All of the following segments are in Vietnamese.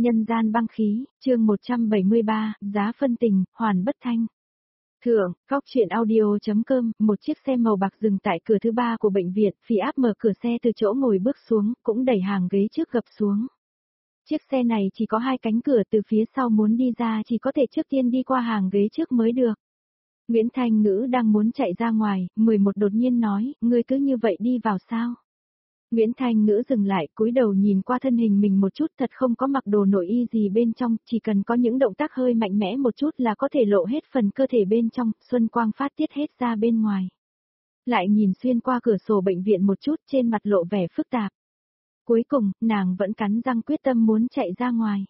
Nhân gian băng khí, chương 173, giá phân tình, hoàn bất thanh. Thượng, góc truyện audio.com, một chiếc xe màu bạc dừng tại cửa thứ ba của bệnh viện, Phỉ Áp mở cửa xe từ chỗ ngồi bước xuống, cũng đẩy hàng ghế trước gập xuống. Chiếc xe này chỉ có hai cánh cửa, từ phía sau muốn đi ra chỉ có thể trước tiên đi qua hàng ghế trước mới được. Nguyễn Thanh Ngữ đang muốn chạy ra ngoài, 11 đột nhiên nói, ngươi cứ như vậy đi vào sao? Nguyễn Thanh Ngữ dừng lại, cúi đầu nhìn qua thân hình mình một chút, thật không có mặc đồ nội y gì bên trong, chỉ cần có những động tác hơi mạnh mẽ một chút là có thể lộ hết phần cơ thể bên trong, xuân quang phát tiết hết ra bên ngoài. Lại nhìn xuyên qua cửa sổ bệnh viện một chút, trên mặt lộ vẻ phức tạp. Cuối cùng, nàng vẫn cắn răng quyết tâm muốn chạy ra ngoài.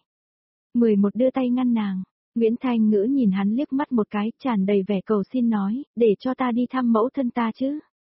11 đưa tay ngăn nàng. Nguyễn Thanh Ngữ nhìn hắn liếc mắt một cái, tràn đầy vẻ cầu xin nói, để cho ta đi thăm mẫu thân ta chứ.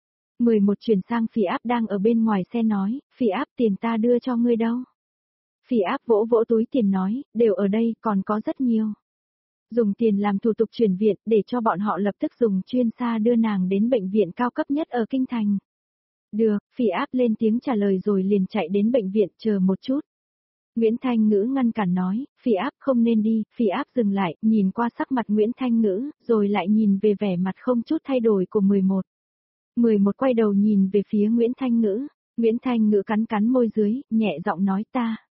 11 chuyển sang Phỉ Áp đang ở bên ngoài xe nói, Phỉ Áp, tiền ta đưa cho ngươi đâu. Phỉ Áp vỗ vỗ túi tiền nói, đều ở đây, còn có rất nhiều. Dùng tiền làm thủ tục chuyển viện, để cho bọn họ lập tức dùng chuyên xa đưa nàng đến bệnh viện cao cấp nhất ở Kinh Thành. Được, Phỉ Áp lên tiếng trả lời rồi liền chạy đến bệnh viện, chờ một chút. Nguyễn Thanh Ngữ ngăn cản nói, Phỉ Áp không nên đi. Phỉ Áp dừng lại, nhìn qua sắc mặt Nguyễn Thanh Ngữ, rồi lại nhìn về vẻ mặt không chút thay đổi của 11. 11 quay đầu nhìn về phía Nguyễn Thanh Ngữ. Nguyễn Thanh Ngữ cắn cắn môi dưới, nhẹ giọng nói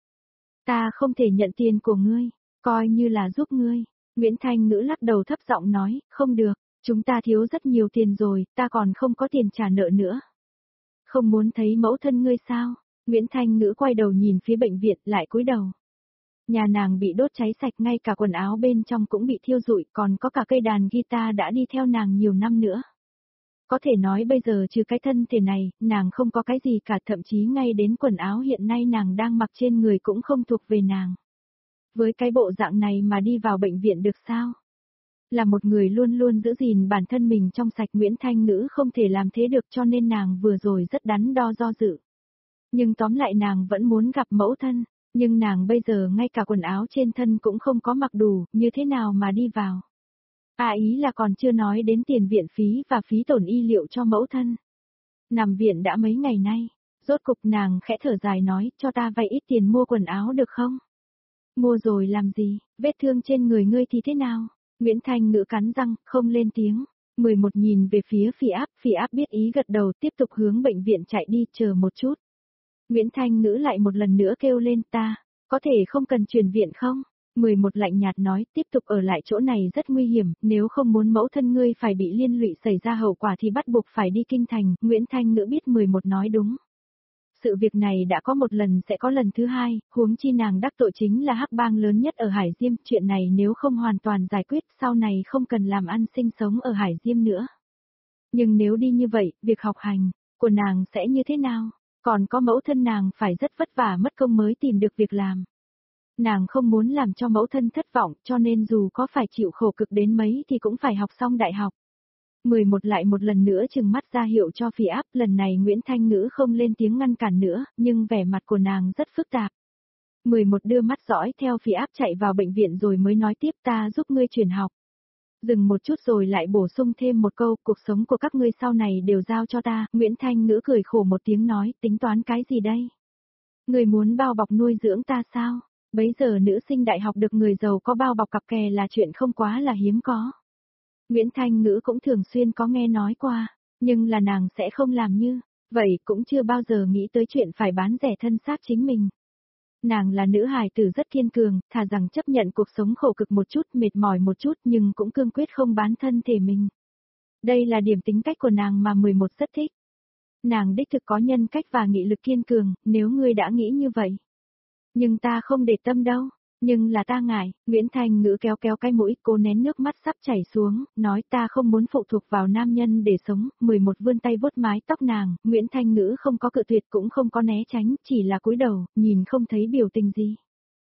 ta không thể nhận tiền của ngươi, coi như là giúp ngươi. Nguyễn Thanh Ngữ lắc đầu thấp giọng nói, không được, chúng ta thiếu rất nhiều tiền rồi, ta còn không có tiền trả nợ nữa. Không muốn thấy mẫu thân ngươi sao? Nguyễn Thanh Ngữ quay đầu nhìn phía bệnh viện, lại cúi đầu. Nhà nàng bị đốt cháy sạch, ngay cả quần áo bên trong cũng bị thiêu rụi, còn có cả cây đàn guitar đã đi theo nàng nhiều năm nữa. Có thể nói bây giờ trừ cái thân thể này, nàng không có cái gì cả, thậm chí ngay đến quần áo hiện nay nàng đang mặc trên người cũng không thuộc về nàng. Với cái bộ dạng này mà đi vào bệnh viện được sao? Là một người luôn luôn giữ gìn bản thân mình trong sạch, Nguyễn Thanh Ngữ không thể làm thế được, cho nên nàng vừa rồi rất đắn đo do dự. Nhưng tóm lại nàng vẫn muốn gặp mẫu thân, nhưng nàng bây giờ ngay cả quần áo trên thân cũng không có mặc đủ, như thế nào mà đi vào? Ý là còn chưa nói đến tiền viện phí và phí tổn y liệu cho mẫu thân. Nằm viện đã mấy ngày nay, rốt cục nàng khẽ thở dài nói, cho ta vay ít tiền mua quần áo được không? Mua rồi làm gì, vết thương trên người ngươi thì thế nào? Nguyễn Thanh Ngữ cắn răng, không lên tiếng. 11 nhìn về phía Phỉ Áp biết ý gật đầu, tiếp tục hướng bệnh viện chạy đi, chờ một chút. Nguyễn Thanh Ngữ lại một lần nữa kêu lên, có thể không cần chuyển viện không? 11 lạnh nhạt nói, tiếp tục ở lại chỗ này rất nguy hiểm, nếu không muốn mẫu thân ngươi phải bị liên lụy xảy ra hậu quả thì bắt buộc phải đi Kinh Thành. Nguyễn Thanh Ngữ biết 11 nói đúng. Sự việc này đã có một lần sẽ có lần thứ hai, huống chi nàng đắc tội chính là hắc bang lớn nhất ở Hải Diêm, chuyện này nếu không hoàn toàn giải quyết, sau này không cần làm ăn sinh sống ở Hải Diêm nữa. Nhưng nếu đi như vậy, việc học hành của nàng sẽ như thế nào? Còn có mẫu thân nàng phải rất vất vả mất công mới tìm được việc làm. Nàng không muốn làm cho mẫu thân thất vọng, cho nên dù có phải chịu khổ cực đến mấy thì cũng phải học xong đại học. 11 lại một lần nữa trừng mắt ra hiệu cho Phỉ Áp, lần này Nguyễn Thanh Ngữ không lên tiếng ngăn cản nữa, nhưng vẻ mặt của nàng rất phức tạp. 11 đưa mắt dõi theo Phỉ Áp chạy vào bệnh viện rồi mới nói tiếp, ta giúp ngươi chuyển học. Dừng một chút rồi lại bổ sung thêm một câu, cuộc sống của các ngươi sau này đều giao cho ta. Nguyễn Thanh Ngữ cười khổ một tiếng nói, tính toán cái gì đây? Ngươi muốn bao bọc nuôi dưỡng ta sao? Bấy giờ nữ sinh đại học được người giàu có bao bọc cặp kè là chuyện không quá là hiếm có. Nguyễn Thanh Ngữ cũng thường xuyên có nghe nói qua, nhưng là nàng sẽ không làm như vậy, cũng chưa bao giờ nghĩ tới chuyện phải bán rẻ thân xác chính mình. Nàng là nữ hài tử rất kiên cường, thà rằng chấp nhận cuộc sống khổ cực một chút, mệt mỏi một chút, nhưng cũng cương quyết không bán thân thể mình. Đây là điểm tính cách của nàng mà 11 rất thích. Nàng đích thực có nhân cách và nghị lực kiên cường, nếu ngươi đã nghĩ như vậy. Nhưng ta không để tâm đâu, nhưng là ta ngại. Nguyễn Thanh Ngữ kéo kéo cái mũi, cô nén nước mắt sắp chảy xuống, nói ta không muốn phụ thuộc vào nam nhân để sống. 11 vươn tay vuốt mái tóc nàng, Nguyễn Thanh Ngữ không có cự tuyệt cũng không có né tránh, chỉ là cúi đầu, nhìn không thấy biểu tình gì.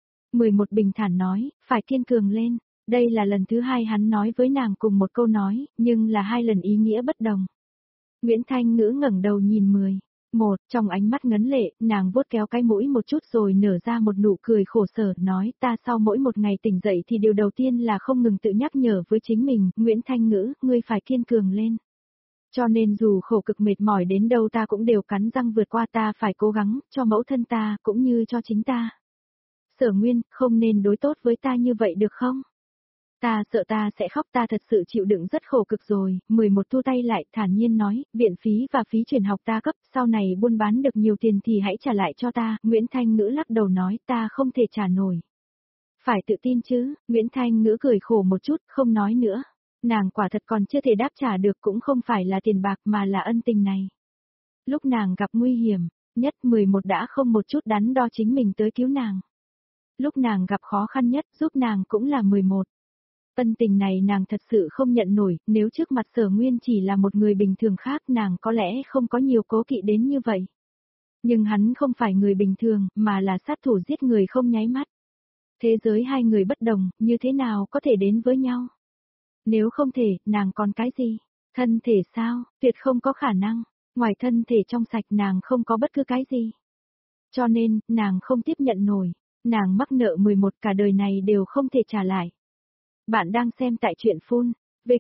11 bình thản nói, phải kiên cường lên. Đây là lần thứ hai hắn nói với nàng cùng một câu nói, nhưng là hai lần ý nghĩa bất đồng. Nguyễn Thanh Ngữ ngẩng đầu nhìn 11, trong ánh mắt ngấn lệ, nàng vuốt kéo cái mũi một chút rồi nở ra một nụ cười khổ sở, nói ta sau mỗi một ngày tỉnh dậy thì điều đầu tiên là không ngừng tự nhắc nhở với chính mình, Nguyễn Thanh Ngữ, ngươi phải kiên cường lên. Cho nên dù khổ cực mệt mỏi đến đâu ta cũng đều cắn răng vượt qua, ta phải cố gắng, cho mẫu thân ta, cũng như cho chính ta. Sở Nguyên, không nên đối tốt với ta như vậy được không? Ta sợ ta sẽ khóc, ta thật sự chịu đựng rất khổ cực rồi. 11 thu tay lại, thản nhiên nói, viện phí và phí chuyển học ta cấp, sau này buôn bán được nhiều tiền thì hãy trả lại cho ta. Nguyễn Thanh Ngữ lắc đầu nói, ta không thể trả nổi. Phải tự tin chứ, Nguyễn Thanh Ngữ cười khổ một chút, không nói nữa. Nàng quả thật còn chưa thể đáp trả được, cũng không phải là tiền bạc mà là ân tình này. Lúc nàng gặp nguy hiểm, nhất 11 đã không một chút đắn đo chính mình tới cứu nàng. Lúc nàng gặp khó khăn nhất giúp nàng cũng là 11. Ân tình này nàng thật sự không nhận nổi, nếu trước mặt Sở Nguyên chỉ là một người bình thường khác nàng có lẽ không có nhiều cố kỵ đến như vậy. Nhưng hắn không phải người bình thường, mà là sát thủ giết người không nháy mắt. Thế giới hai người bất đồng, như thế nào có thể đến với nhau? Nếu không thể, nàng còn cái gì? Thân thể sao? Tuyệt không có khả năng. Ngoài thân thể trong sạch nàng không có bất cứ cái gì. Cho nên, nàng không tiếp nhận nổi. Nàng mắc nợ 11 cả đời này đều không thể trả lại. Bạn đang xem tại truyện phun.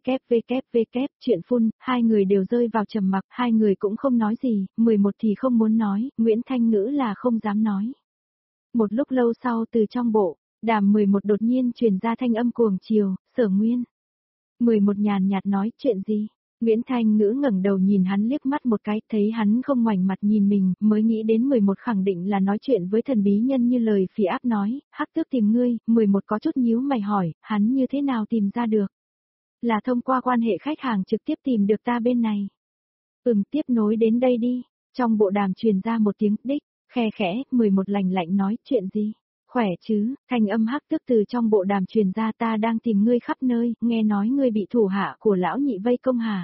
www, truyện phun, hai người đều rơi vào trầm mặc, hai người cũng không nói gì, 11 thì không muốn nói, Nguyễn Thanh Ngữ là không dám nói. Một lúc lâu sau từ trong bộ, đàm 11 đột nhiên truyền ra thanh âm cuồng chiều, Sở Nguyên. 11 nhàn nhạt nói, chuyện gì? Nguyễn Thanh Ngữ ngẩng đầu nhìn hắn liếc mắt một cái, thấy hắn không ngoảnh mặt nhìn mình, mới nghĩ đến 11 khẳng định là nói chuyện với thần bí nhân như lời Phỉ Áp nói, Hắc Tước tìm ngươi, 11 có chút nhíu mày hỏi, hắn như thế nào tìm ra được? Là thông qua quan hệ khách hàng trực tiếp tìm được ta bên này. Tiếp nối đến đây đi, trong bộ đàm truyền ra một tiếng đích, khe khẽ, 11 lạnh lạnh nói, chuyện gì? Khỏe chứ, thanh âm Hắc Tước từ trong bộ đàm truyền ra, ta đang tìm ngươi khắp nơi, nghe nói ngươi bị thủ hạ của lão nhị vây công hả?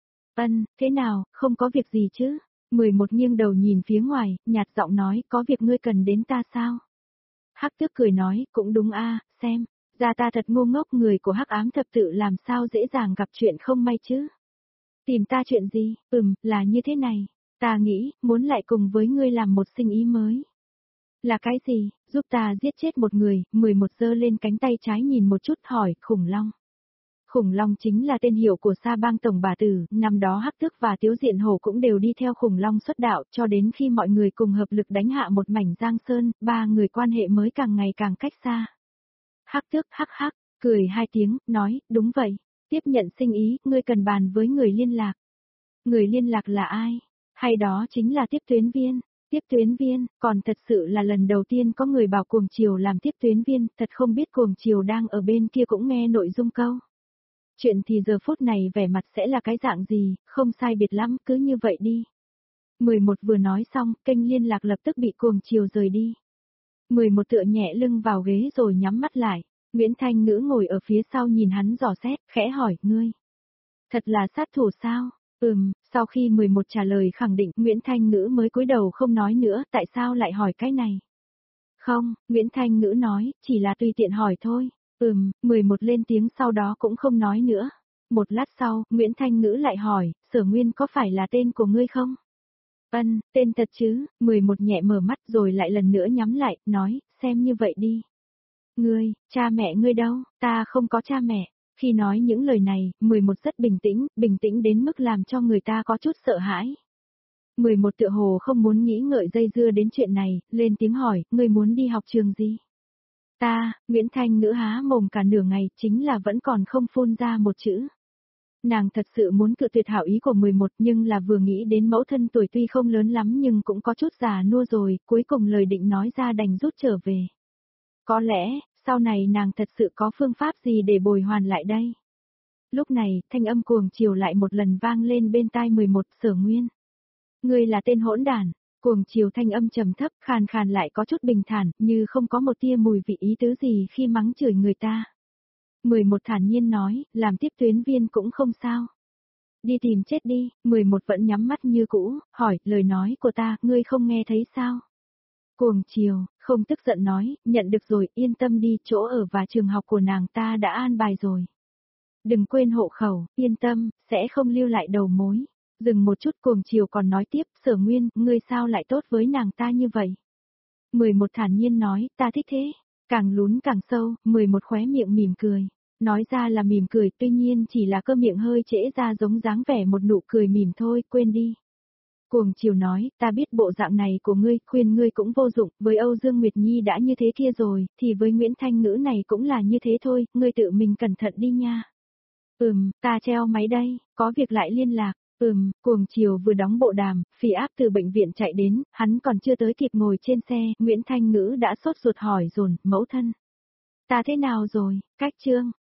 Thế nào, không có việc gì chứ? 11 nghiêng đầu nhìn phía ngoài, nhạt giọng nói, có việc ngươi cần đến ta sao? Hắc Tước cười nói, cũng đúng a, xem, ra ta thật ngu ngốc, người của Hắc Ám thập tự làm sao dễ dàng gặp chuyện không may chứ? Tìm ta chuyện gì? Là như thế này, ta nghĩ, muốn lại cùng với ngươi làm một sinh ý mới. Là cái gì? Giúp ta giết chết một người, 11 giơ lên cánh tay trái nhìn một chút hỏi, khủng long. Khủng long chính là tên hiệu của Sa Bang tổng bà tử, năm đó Hắc Tước và Tiếu Diện Hổ cũng đều đi theo khủng long xuất đạo, cho đến khi mọi người cùng hợp lực đánh hạ một mảnh Giang Sơn, ba người quan hệ mới càng ngày càng cách xa. Hắc Tước hắc hắc, cười hai tiếng, nói, đúng vậy, tiếp nhận sinh ý, ngươi cần bàn với người liên lạc. Người liên lạc là ai? Hay đó chính là tiếp tuyến viên? Tiếp tuyến viên, còn thật sự là lần đầu tiên có người bảo Cuồng Triều làm tiếp tuyến viên, thật không biết Cuồng Triều đang ở bên kia cũng nghe nội dung câu. Chuyện thì giờ phút này vẻ mặt sẽ là cái dạng gì, không sai biệt lắm, cứ như vậy đi. 11 vừa nói xong, kênh liên lạc lập tức bị Cuồng Triều rời đi. 11 tựa nhẹ lưng vào ghế rồi nhắm mắt lại. Nguyễn Thanh Ngữ ngồi ở phía sau nhìn hắn dò xét, khẽ hỏi, ngươi. Thật là sát thủ sao? Sau khi 11 trả lời khẳng định, Nguyễn Thanh Ngữ mới cúi đầu không nói nữa, tại sao lại hỏi cái này? Không, Nguyễn Thanh Ngữ nói, chỉ là tùy tiện hỏi thôi. 11 lên tiếng sau đó cũng không nói nữa. Một lát sau, Nguyễn Thanh Ngữ lại hỏi, Sở Nguyên có phải là tên của ngươi không? Tên thật chứ, 11 nhẹ mở mắt rồi lại lần nữa nhắm lại, nói, xem như vậy đi. Ngươi, cha mẹ ngươi đâu, ta không có cha mẹ. Khi nói những lời này, 11 rất bình tĩnh đến mức làm cho người ta có chút sợ hãi. 11 tựa hồ không muốn nghĩ ngợi dây dưa đến chuyện này, lên tiếng hỏi, ngươi muốn đi học trường gì? Ta, Nguyễn Thanh Ngữ há mồm cả nửa ngày, chính là vẫn còn không phun ra một chữ. Nàng thật sự muốn cự tuyệt hảo ý của 11 nhưng là vừa nghĩ đến mẫu thân tuổi tuy không lớn lắm nhưng cũng có chút già nua rồi, cuối cùng lời định nói ra đành rút trở về. Có lẽ, sau này nàng thật sự có phương pháp gì để bồi hoàn lại đây. Lúc này, thanh âm Cuồng Triều lại một lần vang lên bên tai 11, Sở Nguyên. Ngươi là tên hỗn đản. Cuồng Triều thanh âm trầm thấp, khàn khàn lại có chút bình thản, như không có một tia mùi vị ý tứ gì khi mắng chửi người ta. 11 thản nhiên nói, làm tiếp tuyến viên cũng không sao. Đi tìm chết đi, 11 vẫn nhắm mắt như cũ, hỏi, lời nói của ta, ngươi không nghe thấy sao? Cuồng Triều, không tức giận nói, nhận được rồi, yên tâm đi, chỗ ở và trường học của nàng ta đã an bài rồi. Đừng quên hộ khẩu, yên tâm, sẽ không lưu lại đầu mối. Dừng một chút Cuồng Triều còn nói tiếp, Sở Nguyên, ngươi sao lại tốt với nàng ta như vậy? 11 thản nhiên nói, ta thích thế. Càng lún càng sâu, 11 khóe miệng mỉm cười. Nói ra là mỉm cười, tuy nhiên chỉ là cơ miệng hơi trễ ra giống dáng vẻ một nụ cười mỉm thôi, quên đi. Cuồng chiều nói, ta biết bộ dạng này của ngươi, khuyên ngươi cũng vô dụng, với Âu Dương Nguyệt Nhi đã như thế kia rồi, thì với Nguyễn Thanh Ngữ này cũng là như thế thôi, ngươi tự mình cẩn thận đi nha. Ta treo máy đây, có việc lại liên lạc. Cuồng chiều vừa đóng bộ đàm, Phi Áp từ bệnh viện chạy đến, hắn còn chưa tới kịp ngồi trên xe, Nguyễn Thanh Ngữ đã sốt ruột hỏi dồn, mẫu thân. Ta thế nào rồi, cách chương.